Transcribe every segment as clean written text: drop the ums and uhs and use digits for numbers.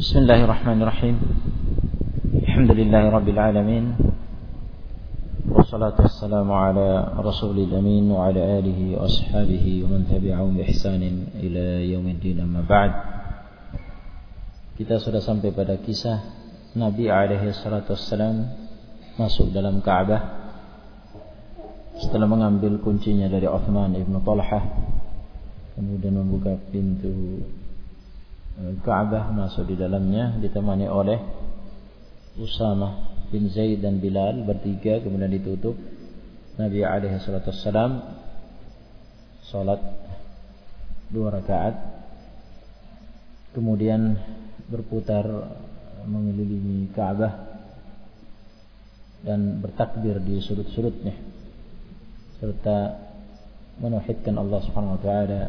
Bismillahirrahmanirrahim. Alhamdulillahi rabbil alamin. Wassalatu wassalamu ala rasulil amin wa ala alihi wa ashabihi wa man tabi'ahum bi ihsanin ila yaumiddin, amma ba'd. Kita sudah sampai pada kisah Nabi alaihi salatu wassalam masuk dalam Ka'bah setelah mengambil kuncinya dari Uthman ibn Talhah, kemudian membuka pintu Ka'bah, masuk di dalamnya ditemani oleh Usamah bin Zaid dan Bilal bertiga, kemudian ditutup. Nabi alaihi salatu wassalam salat 2 rakaat, kemudian berputar mengelilingi Ka'bah dan bertakbir di sudut-sudutnya serta menauhidkan Allah Subhanahu wa taala,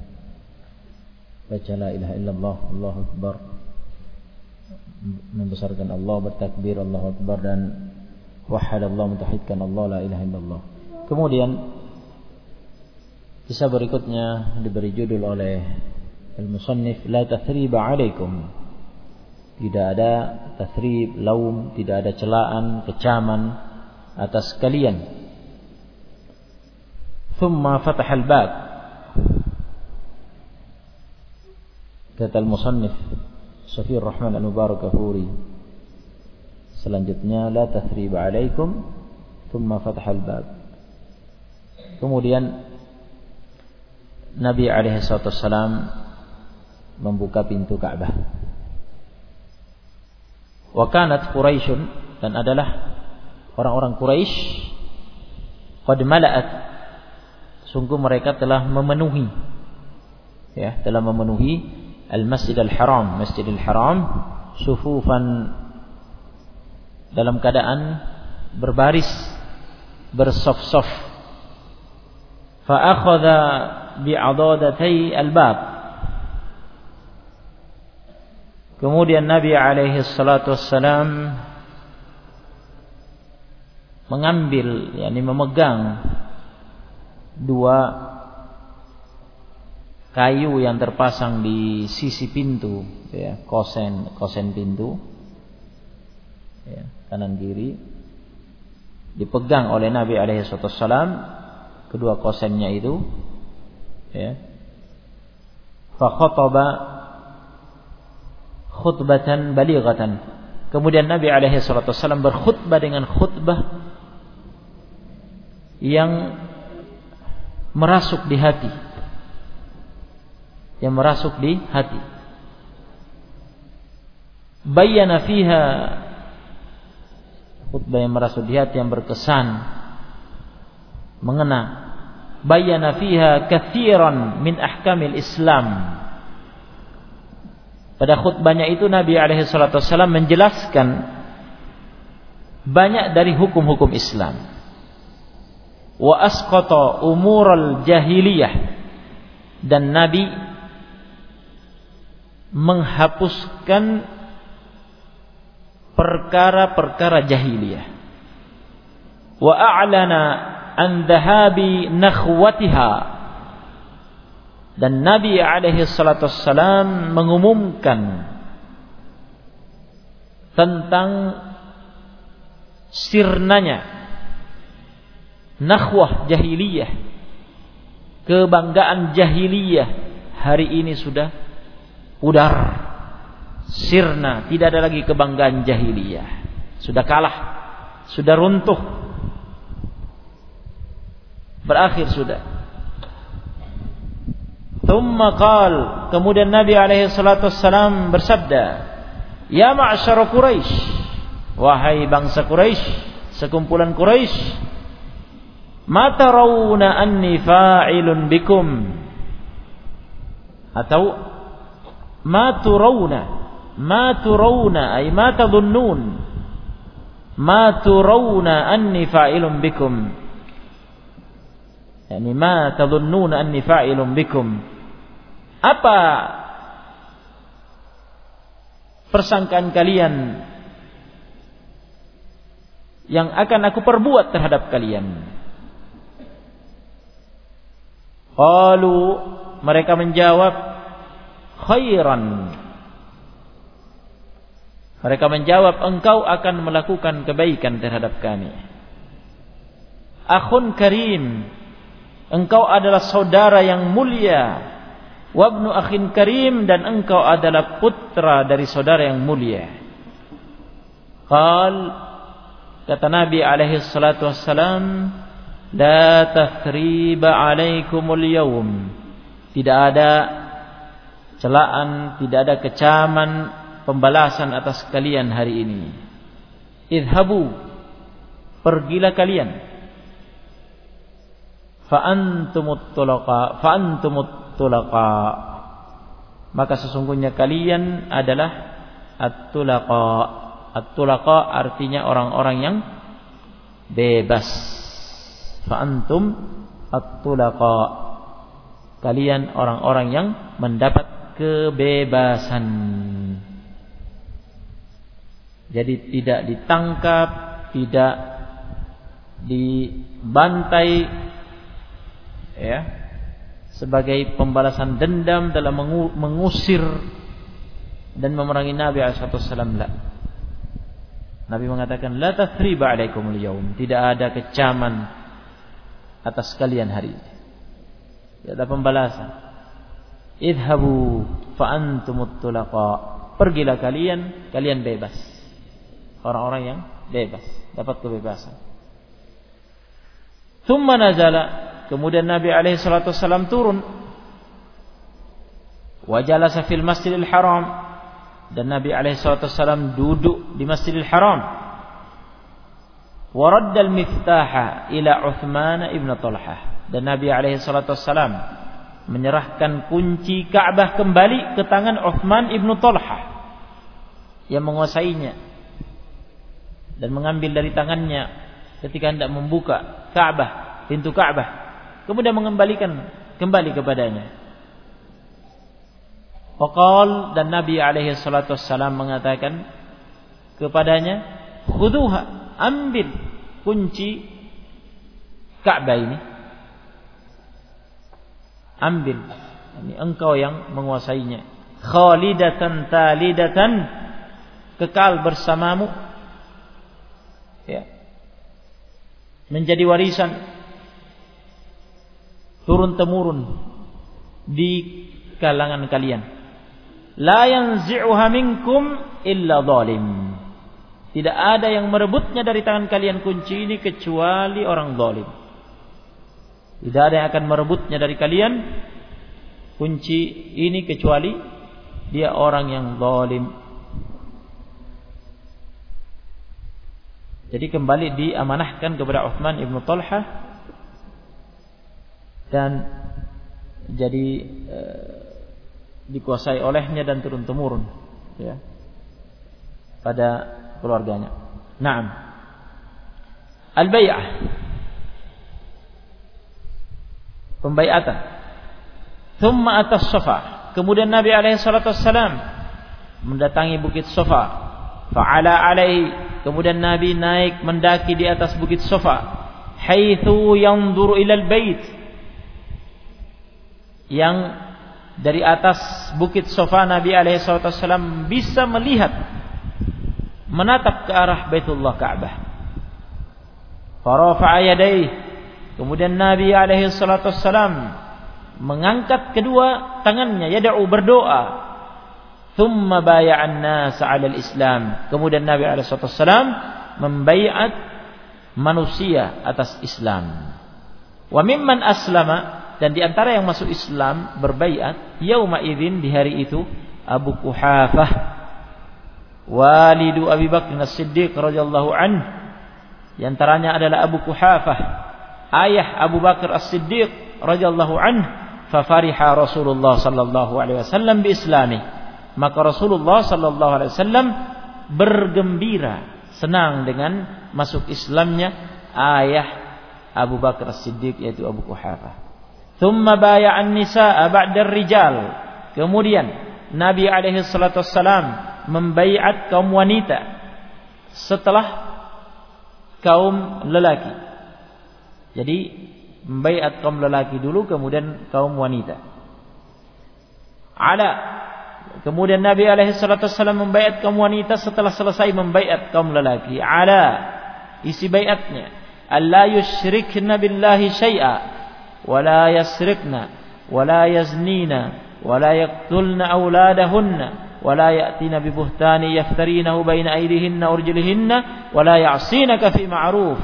baca la ilaha illallah, Allahu akbar, membesarkan Allah, bertakbir Allahu akbar, dan wahadallah, mentauhidkan Allah, la ilaha illallah. Kemudian kisah berikutnya diberi judul oleh al-musannif la tathriba alaikum. Tidak ada tathrib, laum, tidak ada celaan, kecaman atas kalian. Thumma fatahal bab. Kata al-musannif Safiyur Rahman al-Mubarakafuri, selanjutnya la tathriba alaikum thumma fatahal bab. Kemudian Nabi alaihi salatu wassalam membuka pintu Ka'bah. Wa kanat Quraisyun, dan adalah orang-orang Quraisy, qad mala'at, sungguh mereka telah memenuhi, telah memenuhi Al-Masjid Al-Haram, Masjidil Haram, sufufan, dalam keadaan berbaris, bersaf-saf. Fa akhadha bi'adadatai al-bab. Kemudian Nabi alaihi salatu wassalam mengambil, memegang 2 kayu yang terpasang di sisi pintu, kosen pintu, kanan kiri, dipegang oleh Nabi alaihi wasallam kedua kosennya itu, fa khataba khutbatan balighatan. Kemudian Nabi alaihi wasallam berkhutbah dengan khutbah yang merasuk di hati, Bayyana fiha, khutbah yang merasuk di hati, yang berkesan, mengena. Bayyana fiha katsiran min ahkamil Islam. Pada khutbahnya itu Nabi alaihi salatu wasallam menjelaskan banyak dari hukum-hukum Islam. Wa asqata umural jahiliyah, dan Nabi menghapuskan perkara-perkara jahiliyah. Wa a'lana an dhahabi nakhwatiha, dan Nabi alaihi salatu wassalam mengumumkan tentang sirnanya nakhwah jahiliyah, kebanggaan jahiliyah hari ini sudah pudar, sirna, tidak ada lagi kebanggaan jahiliyah, sudah kalah, sudah runtuh, berakhir sudah. Thumma qal, kemudian Nabi alaihi salatu wassalam bersabda, ya ma'syar Quraisy, wahai bangsa Quraisy, sekumpulan Quraisy, ma tarawna anni fa'ilun bikum, atau ma turawna ay ma tadhunnun, ma turawna anni fa'ilun bikum, ma tadhunnuna anni fa'ilun bikum, apa persangkaan kalian yang akan aku perbuat terhadap kalian? Qalu, mereka menjawab, khairan, Mereka menjawab, engkau akan melakukan kebaikan terhadap kami. Akhun karim, engkau adalah saudara yang mulia. Wabnu akhin karim, dan engkau adalah putra dari saudara yang mulia. Kata Nabi alaihi salatu wassalam, la tathriba alaikumul yawm. Tidak ada celaan, tidak ada kecaman, pembalasan atas kalian hari ini. Idhabu, pergilah kalian. Fa'antumut tulaqa, maka sesungguhnya kalian adalah at-tulaqa. At-tulaqa artinya orang-orang yang bebas. Fa'antum at-tulaqa, kalian orang-orang yang mendapat kebebasan. Jadi tidak ditangkap, tidak dibantai, ya, sebagai pembalasan dendam dalam mengusir dan memerangi Nabi SAW. Nabi mengatakan, la tathriba alaikumul yawm, tidak ada kecaman atas kalian hari ini, tidak ada pembalasan. Idhabu fa antumut tulaqa, pergilah kalian, kalian bebas. Orang-orang yang bebas, dapat kebebasan. Thumma nazala, kemudian Nabi alaihi salatu wasallam turun. Wa jalasa fil Masjidil Haram, dan Nabi alaihi salatu wasallam duduk di Masjidil Haram. Wa radda al-miftaha ila Uthman ibn Talhah, dan Nabi alaihi salatu wasallam menyerahkan kunci Ka'bah kembali ke tangan Uthman ibn Talhah yang menguasainya, dan mengambil dari tangannya ketika hendak membuka Ka'bah, pintu Ka'bah, kemudian mengembalikan kembali kepadanya. Waqal, dan Nabi alaihi salatu wassalam mengatakan kepadanya, khuduha, ambil kunci Ka'bah ini, ambil, ini engkau yang menguasainya. Khalidatan talidatan, kekal bersamamu, ya, menjadi warisan turun temurun di kalangan kalian. La yanzi'uha minkum illa zalim, tidak ada yang merebutnya dari tangan kalian kunci ini kecuali orang zalim. Tidak ada yang akan merebutnya dari kalian kunci ini kecuali dia orang yang zalim. Jadi kembali diamanahkan kepada Uthman ibn Talhah, dan jadi dikuasai olehnya dan turun temurun, ya, pada keluarganya. Naam. Al-bai'ah, pembaiatan. Thumma atas Safa, kemudian Nabi alaihi salatu wassalam mendatangi bukit Safa. Fa'ala alaihi, kemudian Nabi naik mendaki di atas bukit Safa. Haitsu yanzuru ilal bait, yang dari atas bukit Safa Nabi alaihi salatu wasallam bisa melihat, menatap ke arah Baitullah Ka'bah. Farafa'a yadayhi, kemudian Nabi alaihi salatu wasallam mengangkat kedua tangannya, yad'u, berdoa. Thumma bay'an nas 'ala al-Islam, kemudian Nabi alaihi salatu wasallam membaiat manusia atas Islam. Wa mimman aslama, dan di antara yang masuk Islam berbaiat yauma idzin, di hari itu, Abu Quhafah, walidu Abi Bakr As-Siddiq radhiyallahu anhu. Di antaranya adalah Abu Quhafah, ayah Abu Bakar As-Siddiq radhiyallahu anhu. Fa fariha Rasulullah sallallahu alaihi wasallam bi islami, maka Rasulullah sallallahu alaihi wasallam bergembira, senang dengan masuk Islamnya ayah Abu Bakar As-Siddiq, yaitu Abu Quhafah. Thumma bay'an nisaa ba'da rijal, kemudian Nabi alaihi salatu wassalam membaiat kaum wanita setelah kaum lelaki. Jadi membaiat kaum lelaki dulu, kemudian kaum wanita. Ala Kemudian Nabi SAW membaiat kaum wanita setelah selesai membaiat kaum lelaki. Ala, isi baiatnya, alla yusyrikna billahi syai'a, wa la yasrikna, wa la yaznina, wa la yaqtulna auladahunna, wa la ya'tina bi buhtani yaftarinahu baina aydihinna urjulihinna, wa la ya'sinaka fi ma'ruf.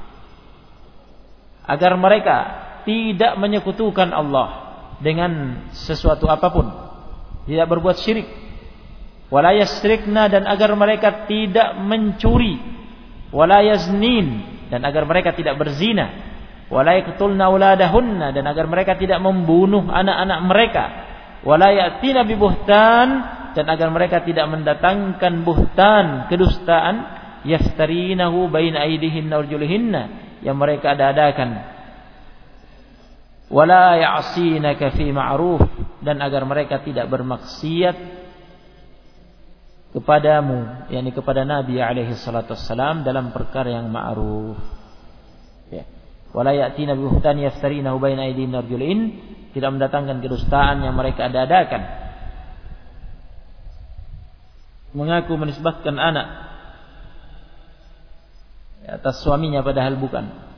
Agar mereka tidak menyekutukan Allah dengan sesuatu apapun, tidak berbuat syirik. Wala yasrikna, dan agar mereka tidak mencuri. Wala yaznin, dan agar mereka tidak berzina. Wala yaqtulna auladahunna, dan agar mereka tidak membunuh anak-anak mereka. Wala ya'tina bi buhtan, dan agar mereka tidak mendatangkan buhtan, kedustaan, yaftarinahu baina aydihinna warjulihinna, yang mereka adakan. Wala ya'sinaka fi ma'ruf, dan agar mereka tidak bermaksiat kepadamu, yakni kepada Nabi alaihi salatu wassalam, dalam perkara yang ma'ruf. Ya. Wala ya'tina bi buhtan yaftarinahu baina aydihinna warjulihin, tidak mendatangkan kedustaan yang mereka adakan. Mengaku menisbahkan anak atas suaminya padahal bukan.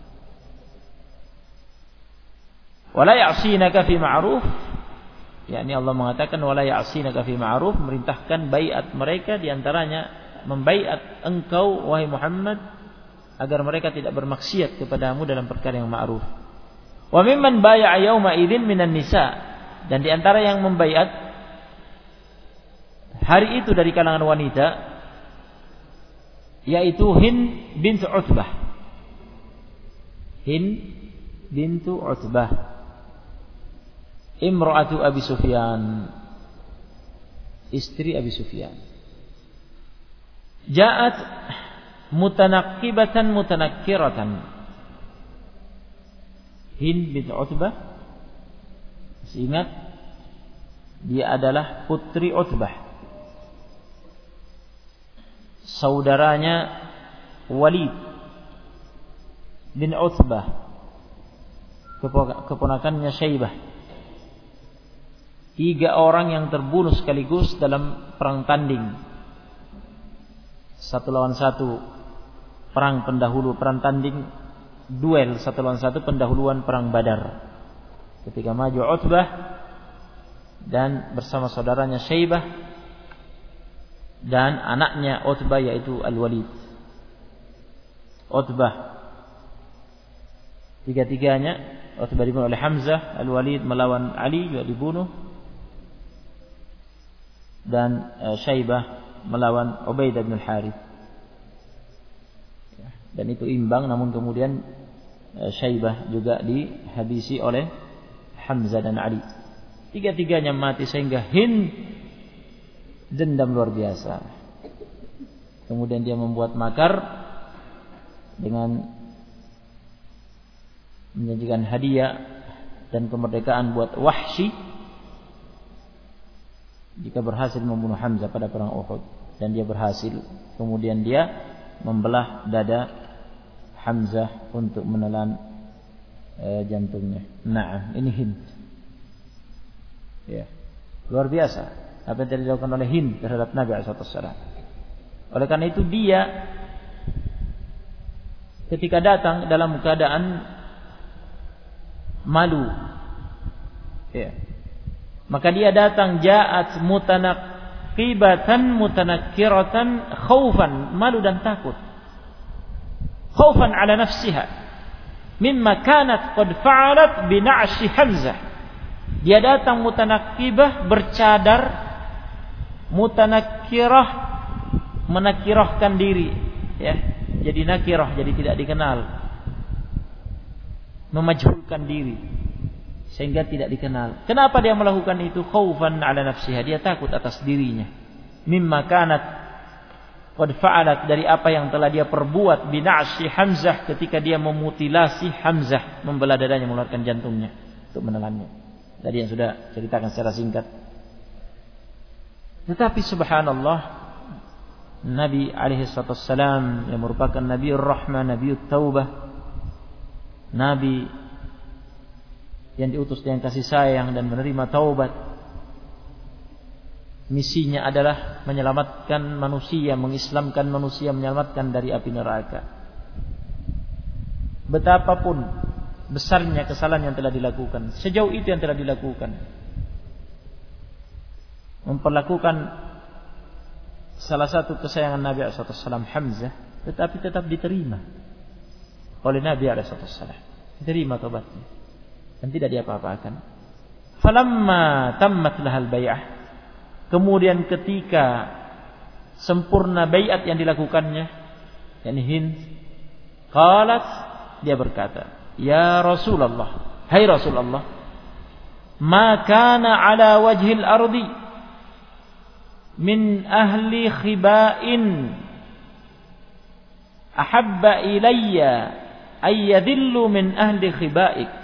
Wala ya'sinaka fi ma'ruf, yakni Allah mengatakan wala ya'sinaka fi ma'ruf, merintahkan baiat mereka, diantaranya membaiat engkau wahai Muhammad agar mereka tidak bermaksiat kepadamu dalam perkara yang ma'ruf. Wa mimman bai'a yauma idzin minan nisa, dan diantara yang membaiat hari itu dari kalangan wanita yaitu Hind bintu Utbah. Hind bintu Utbah, imra'atu Abi Sufyan, istri Abi Sufyan. Ja'at mutanaqqibatan mutanakkiratan. Hind bintu Utbah, ingat dia adalah putri Utbah, saudaranya Walid bin Utbah, keponakannya Syaibah. 3 orang yang terbunuh sekaligus dalam perang tanding, 1 lawan 1, perang pendahulu, perang tanding, duel 1 lawan 1, pendahuluan perang Badar. Ketika maju Utbah dan bersama saudaranya Syaibah dan anaknya Utbah yaitu Al-Walid. Utbah, 3-tiganya, Utbah dibunuh oleh Hamzah, Al-Walid melawan Ali juga dibunuh, dan Syaibah melawan Ubaidah bin Al-Harith. Dan itu imbang, namun kemudian Syaibah juga dihabisi oleh Hamzah dan Ali. 3-tiganya mati, sehingga Hind dendam luar biasa. Kemudian dia membuat makar dengan menjanjikan hadiah dan kemerdekaan buat Wahsy jika berhasil membunuh Hamzah pada perang Uhud, dan dia berhasil. Kemudian dia membelah dada Hamzah untuk menelan jantungnya. Nah, ini Hind. Ya, luar biasa apa yang dilakukan oleh Hind terhadap Nabi SAW. Oleh karena itu dia ketika datang dalam keadaan malu, ya, maka dia datang ja'at mutanaqibatan mutanakkiratan khaufan, malu dan takut, khaufan ala nafsiha mimma kanat qad fa'alat bi na'shi Hamzah. Dia datang mutanaqibah, bercadar, mutanakkirah, menakirahkan diri, ya, jadi nakirah, jadi tidak dikenal, memajhulkan diri sehingga tidak dikenal. Kenapa dia melakukan itu? Khaufan ala nafsiha, dia takut atas dirinya. Mimma kanat qad fa'alat, dari apa yang telah dia perbuat, bina'syi Hamzah, ketika dia memutilasi Hamzah, membelah dadanya, mengeluarkan jantungnya untuk menelannya. Tadi yang sudah ceritakan secara singkat. Tetapi subhanallah, Nabi alaihi wassalam yang merupakan Nabiur Rahmah, Nabiut Taubah, Nabi yang diutus dengan kasih sayang dan menerima taubat, misinya adalah menyelamatkan manusia, mengislamkan manusia, menyelamatkan dari api neraka. Betapapun besarnya kesalahan yang telah dilakukan, sejauh itu yang telah dilakukan, memperlakukan salah satu kesayangan Nabi SAW, Hamzah, tetapi tetap diterima oleh Nabi SAW, diterima tobatnya dan tidak diapa-apakan. Falamma tammat lahal bai'ah, kemudian ketika sempurna baiat yang dilakukannya, yakni Hind, qalat, dia berkata, ya Rasulullah, hai Rasulullah, ma kana ala wajhil ardi min ahli khiba'in ahabba ilayya ayyadillu min ahli khiba'ik.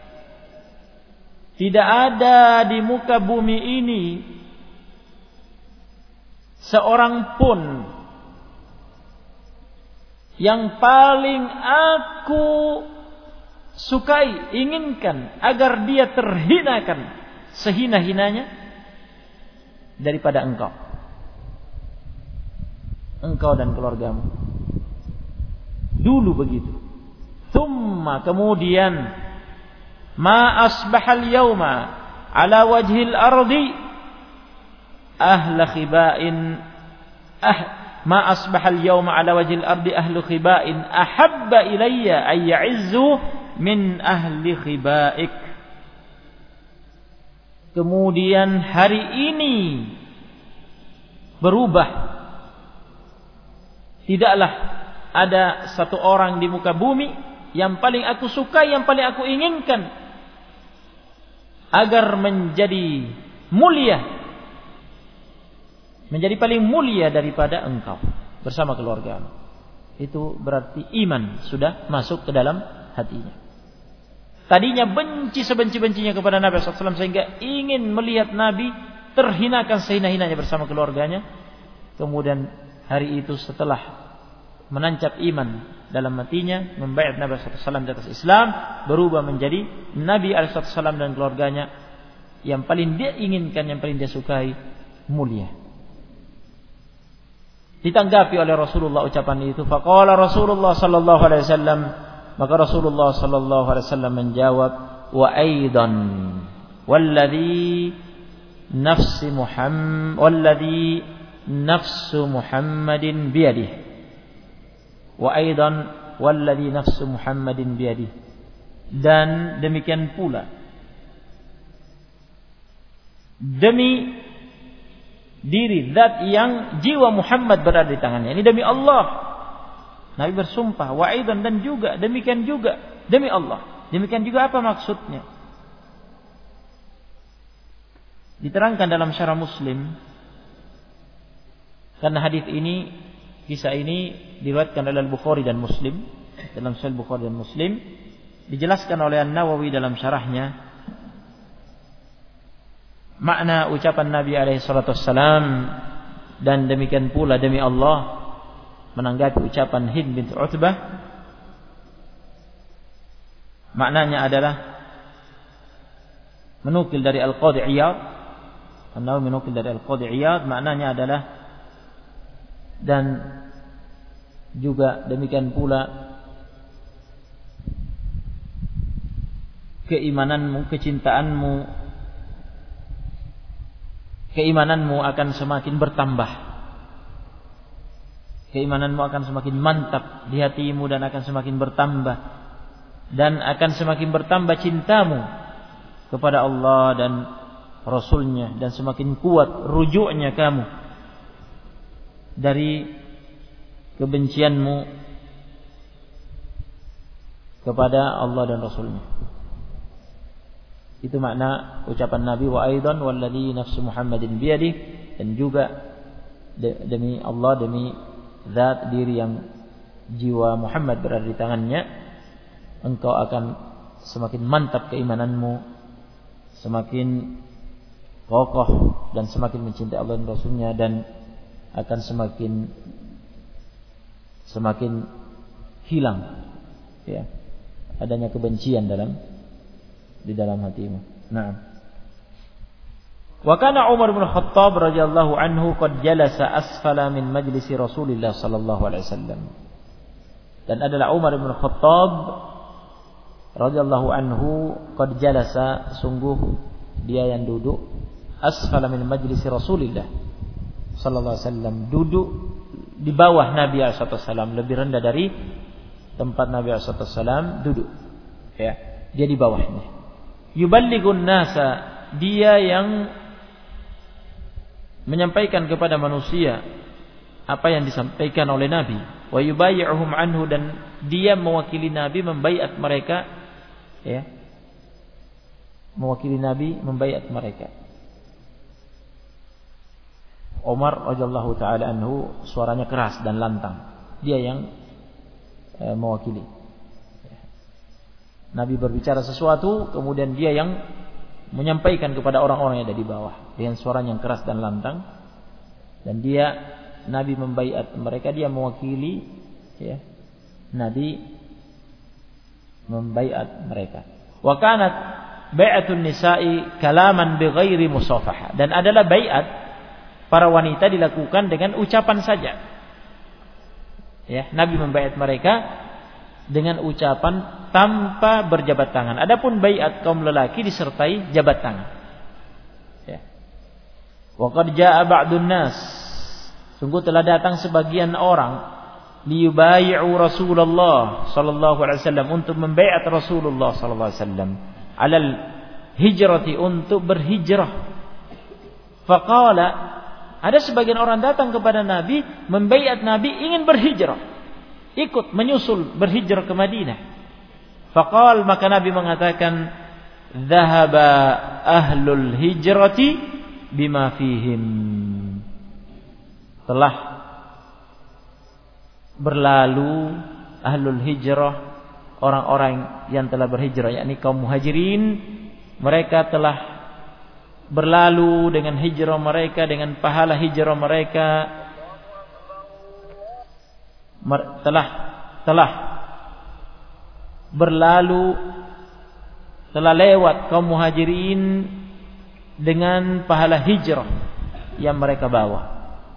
Tidak ada di muka bumi ini seorang pun yang paling aku sukai, inginkan agar dia terhinakan sehina-hinanya daripada engkau dan keluargamu. Dulu begitu. Thumma, kemudian, ma asbahal yawma ala wajhil ardi ahla khiba'in ma asbahal yawma ala wajhil ardi ahlu khiba'in ahabba ilayya ay ya'izzu min ahli khiba'ik. Kemudian hari ini berubah, tidaklah ada satu orang di muka bumi yang paling aku suka, yang paling aku inginkan agar menjadi mulia, menjadi paling mulia daripada engkau bersama keluargamu. Itu berarti iman sudah masuk ke dalam hatinya. Tadinya benci sebenci-bencinya kepada Nabi SAW, sehingga ingin melihat Nabi terhinakan sehina-hinanya bersama keluarganya. Kemudian hari itu setelah menancap iman dalam hatinya, membaiat Nabi SAW di atas Islam, berubah menjadi Nabi SAW dan keluarganya yang paling dia inginkan, yang paling dia sukai, mulia. Ditanggapi oleh Rasulullah ucapan itu. Faqala Rasulullah sallallahu alaihi wasallam, maka Rasulullah sallallahu alaihi wasallam menjawab, wa aidan walladhi nafsu Muhammadin biyadihi, wa aidan walladhi nafsu Muhammadin biyadihi, dan demikian pula demi diri zat yang jiwa Muhammad berada di tangannya. Ini demi Allah. Nabi bersumpah, wa aidan, dan juga demikian juga demi Allah. Demikian juga apa maksudnya? Diterangkan dalam syarah Muslim, karena hadis ini, kisah ini diriwayatkan oleh Al-Bukhari dan Muslim, dalam Sahih Bukhari dan Muslim, dijelaskan oleh An-Nawawi dalam syarahnya makna ucapan Nabi SAW, dan demikian pula demi Allah, menanggapi ucapan Hind bint Utbah. Maknanya adalah menukil dari Al-Qadhi Iyad, An-Nawawi menukil dari Al-Qadhi Iyad, maknanya adalah dan juga demikian pula keimananmu, keimananmu akan semakin bertambah. Keimananmu akan semakin mantap di hatimu dan akan semakin bertambah, dan akan semakin bertambah cintamu kepada Allah dan Rasulnya, dan semakin kuat rujuknya kamu dari kebencianmu kepada Allah dan Rasulnya. Itu makna ucapan Nabi, wa aidan walladhi nafsu Muhammadin biyadihi, dan juga demi Allah, demi zat diri yang jiwa Muhammad berada di tangannya, engkau akan semakin mantap keimananmu, semakin kokoh dan semakin mencintai Allah dan Rasulnya, dan akan semakin hilang ya adanya kebencian di dalam hatimu. Nah, Wa kana Umar bin Khattab radhiyallahu anhu qad jalasa asfala min majlisi Rasulillah sallallahu alaihi wasallam. Dan adalah Umar bin Khattab radhiyallahu anhu qad jalasa, sungguh dia yang duduk asfala min majlisi Rasulillah sallallahu alaihi wasallam, duduk di bawah Nabi sallallahu alaihi wasallam, lebih rendah dari tempat Nabi sallallahu alaihi wasallam duduk. Ya, dia di bawahnya. Yuballighun nasa, dia yang menyampaikan kepada manusia apa yang disampaikan oleh Nabi. Wa yubayyi'uhum anhu, dan dia mewakili Nabi membaiat mereka, ya. Mewakili Nabi membaiat mereka. Umar radhiyallahu taala anhu suaranya keras dan lantang. Dia yang mewakili. Nabi berbicara sesuatu, kemudian dia yang menyampaikan kepada orang-orang yang ada di bawah dengan suaranya yang keras dan lantang. Dan Nabi membaiat mereka, dia mewakili, ya. Nabi membaiat mereka. Wa kanat bai'atun nisa'i kalaman bighairi musafaha, dan adalah baiat para wanita dilakukan dengan ucapan saja. Ya, Nabi membaiat mereka dengan ucapan tanpa berjabat tangan. Adapun baiat kaum lelaki disertai jabat tangan. Ya. Wa qad jaa'a ba'dun nas, sungguh telah datang sebagian orang liyubai'u Rasulullah sallallahu alaihi wasallam, untuk membaiat Rasulullah sallallahu alaihi wasallam alal hijrati, untuk berhijrah. Faqala, ada sebagian orang datang kepada Nabi membaiat Nabi ingin berhijrah, ikut menyusul berhijrah ke Madinah. Faqal, maka Nabi mengatakan, dhahaba ahlul hijrati bima fihim, telah berlalu ahlul hijrah, orang-orang yang telah berhijrah, yakni kaum muhajirin, mereka telah berlalu dengan hijrah mereka, dengan pahala hijrah mereka. Telah berlalu, telah lewat kaum muhajirin dengan pahala hijrah yang mereka bawa.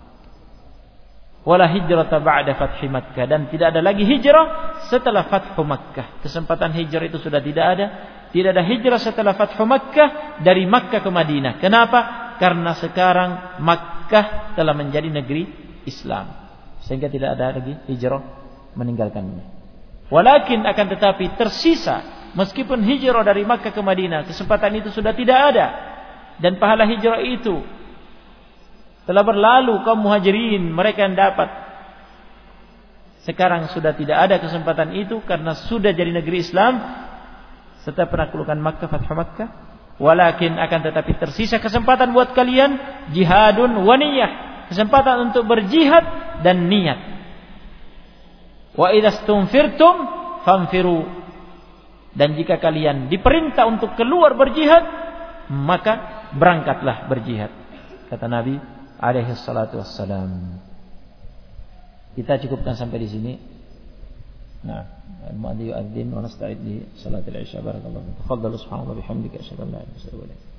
Wala hijrata ba'da fathi Makkah, dan tidak ada lagi hijrah setelah fathu Makkah. Kesempatan hijrah itu sudah tidak ada. Tidak ada hijrah setelah fathu Makkah dari Makkah ke Madinah. Kenapa? Karena sekarang Makkah telah menjadi negeri Islam, sehingga tidak ada lagi hijrah meninggalkannya. Walakin, akan tetapi tersisa, meskipun hijrah dari Makkah ke Madinah, kesempatan itu sudah tidak ada, dan pahala hijrah itu telah berlalu kaum muhajirin, mereka yang dapat. Sekarang sudah tidak ada kesempatan itu karena sudah jadi negeri Islam setelah penaklukan Makkah, fathu Makkah. Walakin, akan tetapi tersisa kesempatan buat kalian, jihadun wa niyah, kesempatan untuk berjihad dan niat. Wa idastunfirtum famfiru, dan jika kalian diperintah untuk keluar berjihad, maka berangkatlah berjihad, kata Nabi alaihi salatu wassalam. Kita cukupkan sampai di sini. Nah, al-mu'adhdhin yu'adhdhin wa nasta'id li salatil isya. Barakallahu fiik. Tafadhalu subhanallahi wa bihamdika, asyhadu an la ilaha illa anta, astaghfiruka wa atubu ilaik.